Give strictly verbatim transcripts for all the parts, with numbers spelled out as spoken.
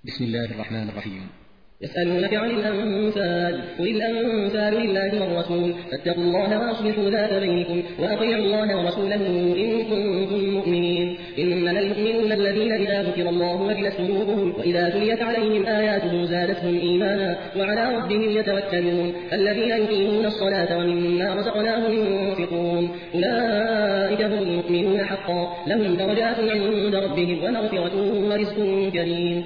بسم الله الرحمن الرحيم. يسألونك عن الأنفال قل الأنفال لله والرسول فاتقوا الله وأصلحوا ذات بينكم وأطيعوا الله ورسوله إن كنتم مؤمنين. إنما المؤمنون الذين إذا ذكر الله وجلت قلوبهم وإذا تليت عليهم آياته زادتهم إيمانا وعلى ربهم يتوكلون الذين يقيمون الصلاة ومما رزقناهم ينفقون أولئك هم المؤمنون حقا لهم درجات عند ربهم ومغفرة ورزق كريم.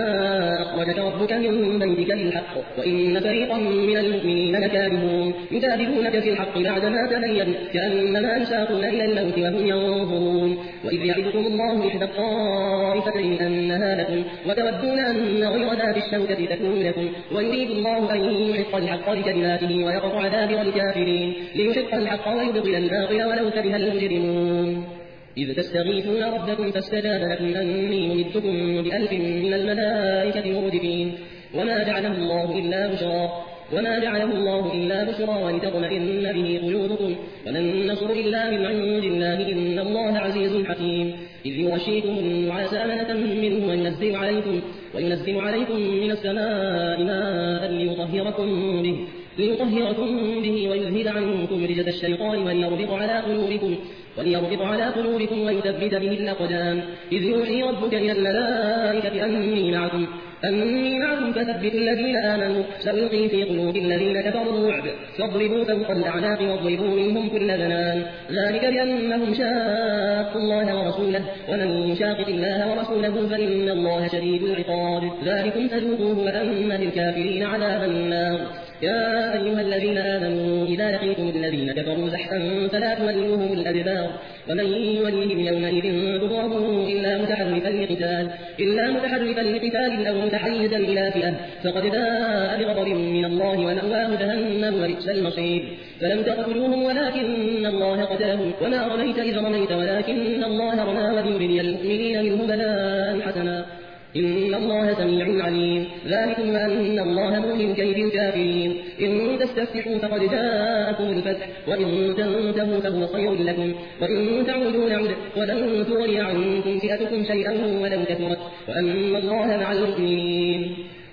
كما أخرجك ربك من بيتك بالحق وإن فريقا من المؤمنين لكارهون يجادلونك في الحق بعدما تبين كأنما يساقون إلى الموت وهم ينظرون. وإذ يعدكم الله إحدى الطائفتين أنها لكم وتودون أن غير ذات الشوكة تكون لكم ويريد الله أن يحق الحق بكلماته ويقطع دابر الكافرين ليحق الحق ويبطل الباطل ولو كره المجرمون. إذ تستغيثون ربكم فاستجاب لكم أني ممدكم بألف من الملائكة مردفين وما جعله الله إلا بشرى وما جعله الله إلا بشرى ولتطمئن به قلوبكم وما النصر إلا من عند الله إن الله عزيز حكيم. إذ يغشيكم النعاس أمنة منه وينزل عليكم وينزل عليكم من السماء ماء ليطهركم به ليطهركم به ويذهب عنكم رجز الشيطان وليربط على قلوبكم وليربط على قلوبكم ويثبت به الأقدام. إذ يوحي ربك إلى الملائكة أني معكم أني معكم فثبتوا الذين آمنوا سألقي في قلوب الذين كفروا الرعب فاضربوا فوق الأعناق واضربوا منهم كل بنان ذلك بأنهم شاقوا الله ورسوله ومن يشاقق الله ورسوله فإن الله شديد العقاب ذلكم فذوقوه وأن للكافرين عذاب النار. يا أيها الذين آمنوا إذا لقيتم الذين كفروا زحفا فلا تولوهم الأدبار ومن يولهم يومئذ دبره إلا متحرفا لقتال إلا متحرفا لقتال أو متحيزا إلى فئة فقد باء بغضب من الله ومأواه جهنم وبئس المصير. فلم تقتلوهم ولكن الله قتلهم وما رميت إذ رميت ولكن الله رمى وليبلي المؤمنين منه بلاء حسنا إن الله سميع عليم. ذلكم وأن الله مؤمن كيد الكافرين. إن تستفتحوا فقد جاءكم الفتح وإن تنتهوا فهو خير لكم وإن تعودوا نعد ولن تغني عنكم فئتكم شيئا ولو كثرت وأن الله مع المؤمنين.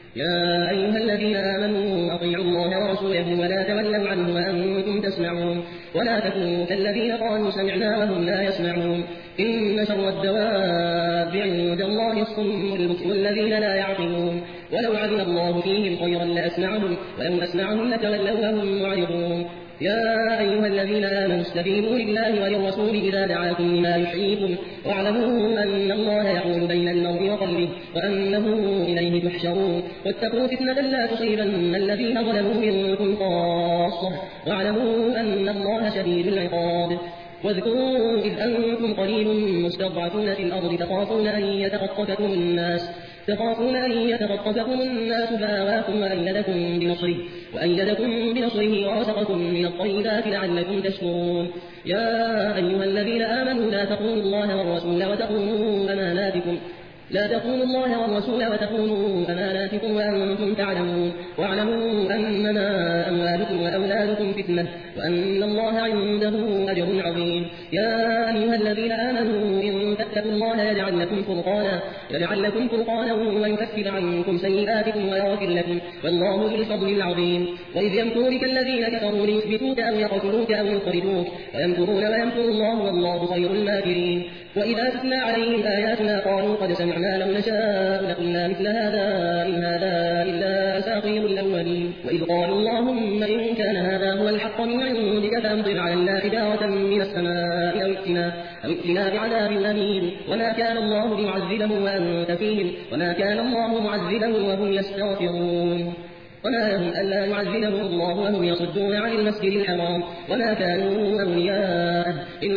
يا أيها الذين آمنوا أطيعوا الله ورسوله ولا تولوا عنه وأنتم تسمعون ولا تكونوا كالذين قالوا سمعنا وهم لا يسمعون. إن شر الدواب عند الله الصم البكم الذين لا يعقلون ولو علم الله فيهم خيرا لأسمعهم ولو أسمعهم لتولوا وهم معرضون. يا أيها الذين آمنوا استجيبوا لله وللرسول إذا دعاكم لما يحييكم واعلموا أن الله يحول بين المرء وقلبه وأنه إليه تحشرون. واتقوا فتنة لا تصيبن الذين ظلموا منكم خاصة واعلموا أن الله شديد العقاب. واذكروا إذ أنتم قليل مستضعفون في الأرض تخافون أن يتخطفكم الناس تخافون أن يتخطفكم الناس فآواكم وأيدكم بنصره وأيدكم بنصره ورزقكم من الطيبات لعلكم تشكرون. يا أيها الذين آمنوا لا تخونوا الله والرسول وتخونوا أماناتكم لا تخونوا الله والرسول وتخونوا أماناتكم وأنتم تعلمون واعلموا أنما أموالكم وأولادكم فتنة وأن الله عنده أجر عظيم. يا أيها الذين آمنوا إن تتقوا الله يجعل لكم فرقانا يجعل لكم فرقانا ويكفر عنكم سيئاتكم ويغفر لكم والله ذو الفضل العظيم. وإذ يمكر بك الذين كفروا ليثبتوك أو يقتلوك أو يخرجوك ويمكرون ويمكر الله والله خير الماكرين. وإذا تتلى عليهم آياتنا قالوا قد سمعنا لو نشاء لقلنا مثل هذا إن هذا إلا أساطير الأولين. وإذ قالوا اللهم إن كان هذا هو الحق من عندك فأمطر علينا حجارة من السماء أو ائتنا أو ائتنا بعذاب أليم. وما كان الله ليعذبهم وأنت فيهم وما كان الله معذبهم وهم يستغفرون. وما لهم ألا يعذبهم الله وهم يصدون عن المسجد الحرام وما كانوا أولياءه إن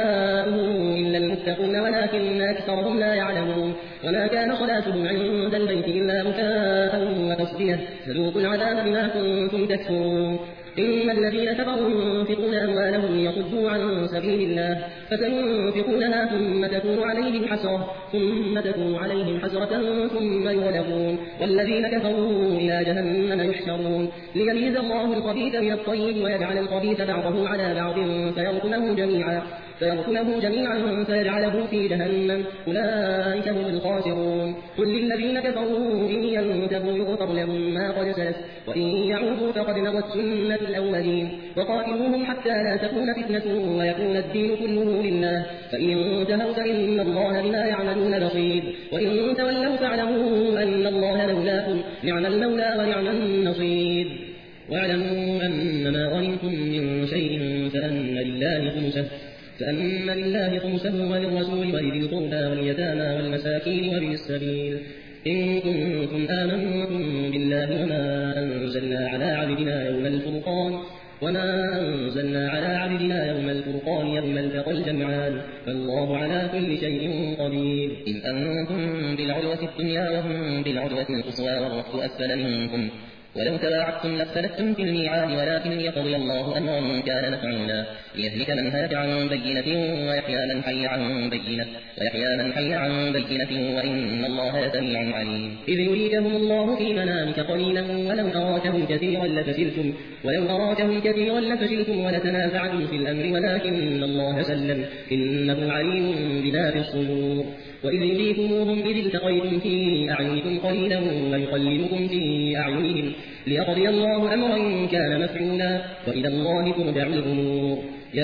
أولياءه إلا المتقون ولكن أكثرهم لا يعلمون. وما كان صلاتهم عند البيت إلا مكاء وتصدية فذوقوا العذاب بما كنتم تكفرون. إن الذين كفروا ينفقون أموالهم ليصدوا عن سبيل الله فسينفقونها ثم تكون عليهم حسرة ثم تكون عليهم حسرة ثم يغلبون والذين كفروا إلى جهنم يحشرون ليميز الله الخبيث من الطيب ويجعل الخبيث بعضه على بعض فيركمه جميعا فيركله جميعا فيجعله في جهنم أولئك هم الخاسرون قل للذين كفروا إن ينتهوا يغفر لهم ما قد سلف وإن يعودوا فقد مضت سنة الأولين وقاتلوهم حتى لا تكون فتنة ويكون الدين كله لله فإن انتهوا فإن الله بما يعملون بصير وإن تولوا فاعلموا أن الله مولاكم نعم المولى ونعم النصير واعلموا أن ما غنمتم من شيء فأن لله خمسه فأن لله خمسه وللرسول ولذي القربى واليتامى والمساكين وابن السبيل إن كنتم آمنتم بالله وما أنزلنا على عبدنا يوم الفرقان وما أنزلنا على عبدنا يوم الفرقان يوم التقى الجمعان فالله على كل شيء قدير إذ أنتم بالعدوة الدنيا وهم بالعدوة القصوى والركب أسفل منكم ولو تواعدتم لاختلفتم في الميعاد ولكن ليقضي الله أمرا كان مفعولا ليهلك من هلك عن بينة ويحيى من حي عن بينة ويحيى من حي عن بينة وإن الله سميع عليم إذ يريكهم الله في منامك قليلا ولو أراكهم كثيرا لفشلتم ولو أراكهم كثيرا لفشلتم ولتنازعتم في الأمر ولكن الله سلم إنه عليم بذات الصدور وإذ يريكموهم إذ التقيتم في أعينكم قليلا ويقلبكم في أعينهم ليقضي الله أمرا كان مفعولا وإلى الله ترجع الأمور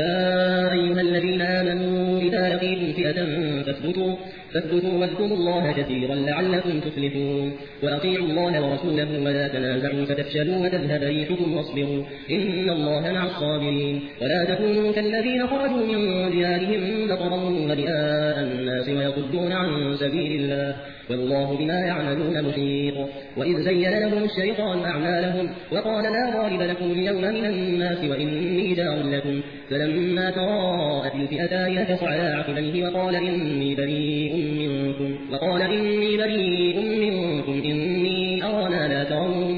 يا أيها الذين آمنوا إذا لقيتم فئة فاثبتوا فاثبتوا واذكروا الله كثيرا لعلكم تفلحون وأطيعوا الله ورسوله ولا تنازعوا فتفشلوا وتذهب ريحكم واصبروا إن الله مع الصابرين ولا تكونوا كالذين خرجوا من ديارهم بطرا ورئاء الناس ويصدون عن سبيل الله والله بما يعملون محيط وإذ زين لهم الشيطان أعمالهم وقال لا غالب لكم اليوم من الناس وإني جار لكم فلما تراءت الفئتان نكص على عقبيه وقال إني بريء منكم وقال إني بريء منكم إني أرى ما لا ترون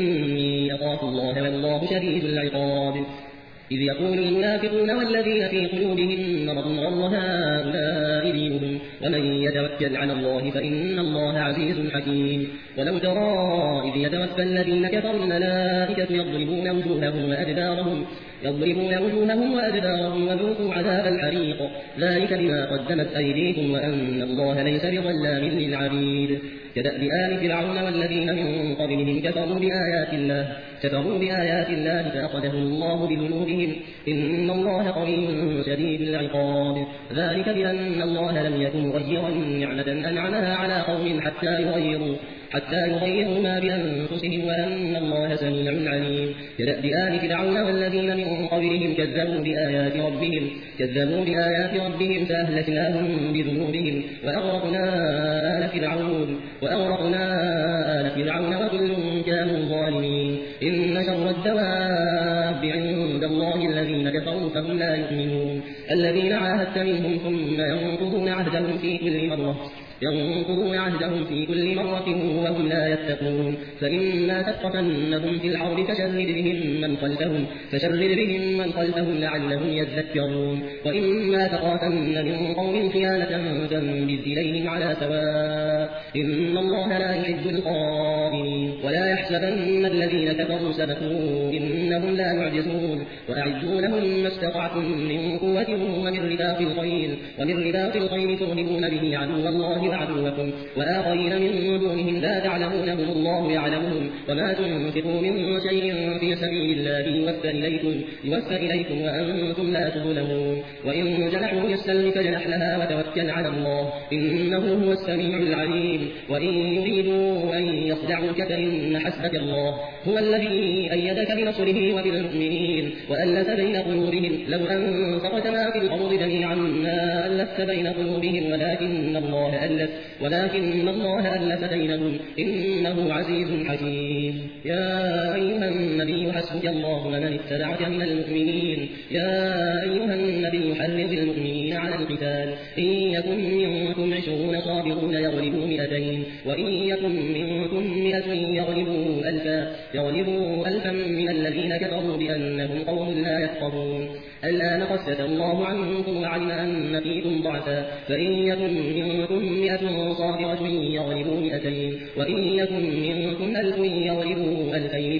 إني أخاف الله والله شديد العقاب إذ يقول المنافقون والذين في قلوبهم مرض غر هؤلاء دينهم ومن يتوكل على الله فإن الله عزيز حكيم ولو ترى إذ يتوفى الذين كفروا الملائكة يضربون وجوههم وأدبارهم يضربون وجوههم وأدبارهم وذوقوا عذاب الحريق ذلك بما قدمت أيديكم وأن الله ليس بظلام للعبيد كدأب آل فرعون والذين من قبلهم كفروا بآيات الله كفروا بآيات الله فأخذهم الله بذنوبهم إن الله قوي شديد العقاب ذلك بأن الله لم يكن مغيرا نعمة أنعمها على قوم حتى يغيروا حتى يغيروا ما بأنفسهم وأن الله سميع عليم كدأب آل فرعون والذين من قبلهم كذبوا بآيات ربهم كذبوا بآيات ربهم فأهلكناهم بذنوبهم وأغرقنا آل فرعون وأغرقنا آل فرعون وكل كانوا ظالمين إن شر الدواب عند الله الذين كفروا فهم لا يؤمنون الذين عاهدت منهم ثم ينقضون عهدهم في كل مرة ينقضون عهدهم في كل مرة وهم لا يتقون فإما تثقفنهم في الحرب فشرد بهم من خلفهم فشرد بهم من خلفهم لعلهم يذكرون وإما تخافن من قوم خيانة فانبذ إليهم على سواء إن الله لا يحب الخائنين ولا يحسبن الذين كفروا سبقوا إنهم لا يعجزون وأعدوا لهم ما استطعتم من قوة ومن رباط الخيل ومن رباط الخيل ترهبون به عدو الله وعدوكم وآخرين من دونهم لا تعلمونهم الله يعلمهم وما تنفقوا من شيء في سبيل الله يوفى إليكم, يوفى إليكم وأنتم لا تظلمون وإن جنحوا للسلم فجنح لها وتوكل على الله إنه هو السميع العليم وإن يريدوا أن يخدعوك فإن حسبك الله هو الذي أيدك بنصره وبالمؤمنين وألف بين قلوبهم لو أنفقت ما في الأرض جميعا ما ألفت بين قلوبهم ولكن الله ألف ولكن الله ألف بينهم إنه عزيز حكيم يا أيها النبي حسبك الله ومن اتبعك من المؤمنين يا أيها النبي حرض المؤمنين على القتال إن يكن منكم عشرون صابرون يغلبوا مئتين وإن يكن منكم مئة يغلبوا ألفا يغلبوا ألفا من الذين كفروا بأنهم قوم لا يفقهون الآن خفف الله عنكم وعلم أن فيكم ضعفا فإن يكن منكم مئة صابرة يغلبوا مئتين وإن يكن منكم ألف يغلبوا ألفين بإذن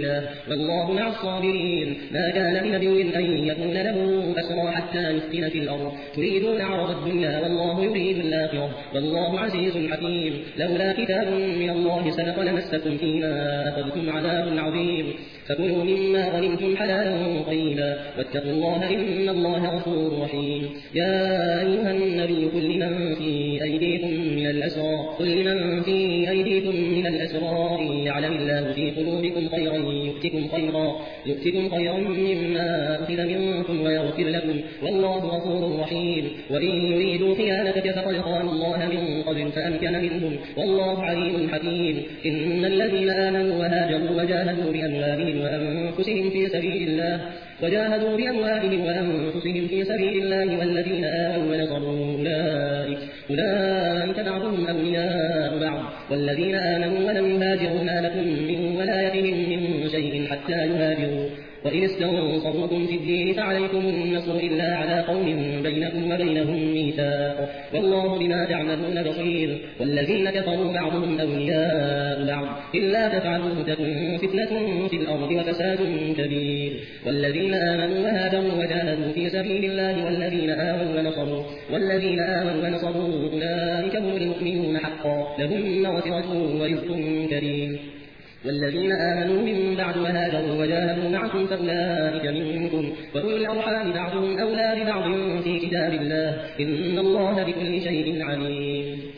الله والله مع الصابرين. ما كان لنبي أن يكون له أسرى حتى يسكن في الأرض تريدون عرض الدنيا والله يريد الآخرة والله عزيز حكيم. لولا كتاب من الله سبق لمسكم فيما أخذتم عذاب عظيم فكلوا مما غنمتم حلالا طيبا واتقوا الله إن الله غفور رحيم. يا أيها النبي قل لمن في أيديكم من الأسرى قل لمن في أيديكم من الأسرى إن يعلم الله في قلوبكم خيرا يؤتكم خيرا يؤتكم خيرا مما أخذ منكم ويغفر لكم والله غفور رحيم. وإن يريدوا خيانتك فقد خانوا الله من قبل فأمكن منهم والله عليم حكيم. إن الذين آمنوا وهاجروا وجاهدوا بأموالهم وأنفسهم في سبيل الله وجاهدوا بأموالهم وأنفسهم في سبيل الله والذين آمنوا ونصروا أولئك أولئك بعضهم أولياء بعض والذين آمنوا ولم يهاجروا ما لكم من ولايتهم من شيء حتى يهاجروا وإن استنصروكم في الدين فعليكم النصر إلا على قوم بينكم وبينهم ميثاق والله بما تعملون بصير. والذين كفروا بعضهم أولياء بعض إلا تفعلوه تكن فتنة في الأرض وفساد كبير. والذين آمنوا وهاجروا وجاهدوا في سبيل الله والذين آمنوا ونصروا والذين آمنوا ونصروا أولئك هم المؤمنون حقا لهم مغفرة ورزق كريم. والذين آمنوا من بعد وهاجروا وجاهدوا معكم فأولئك منكم وأولو الأرحام بعضهم أولى ببعض في كتاب الله إن الله بكل شيء عليم.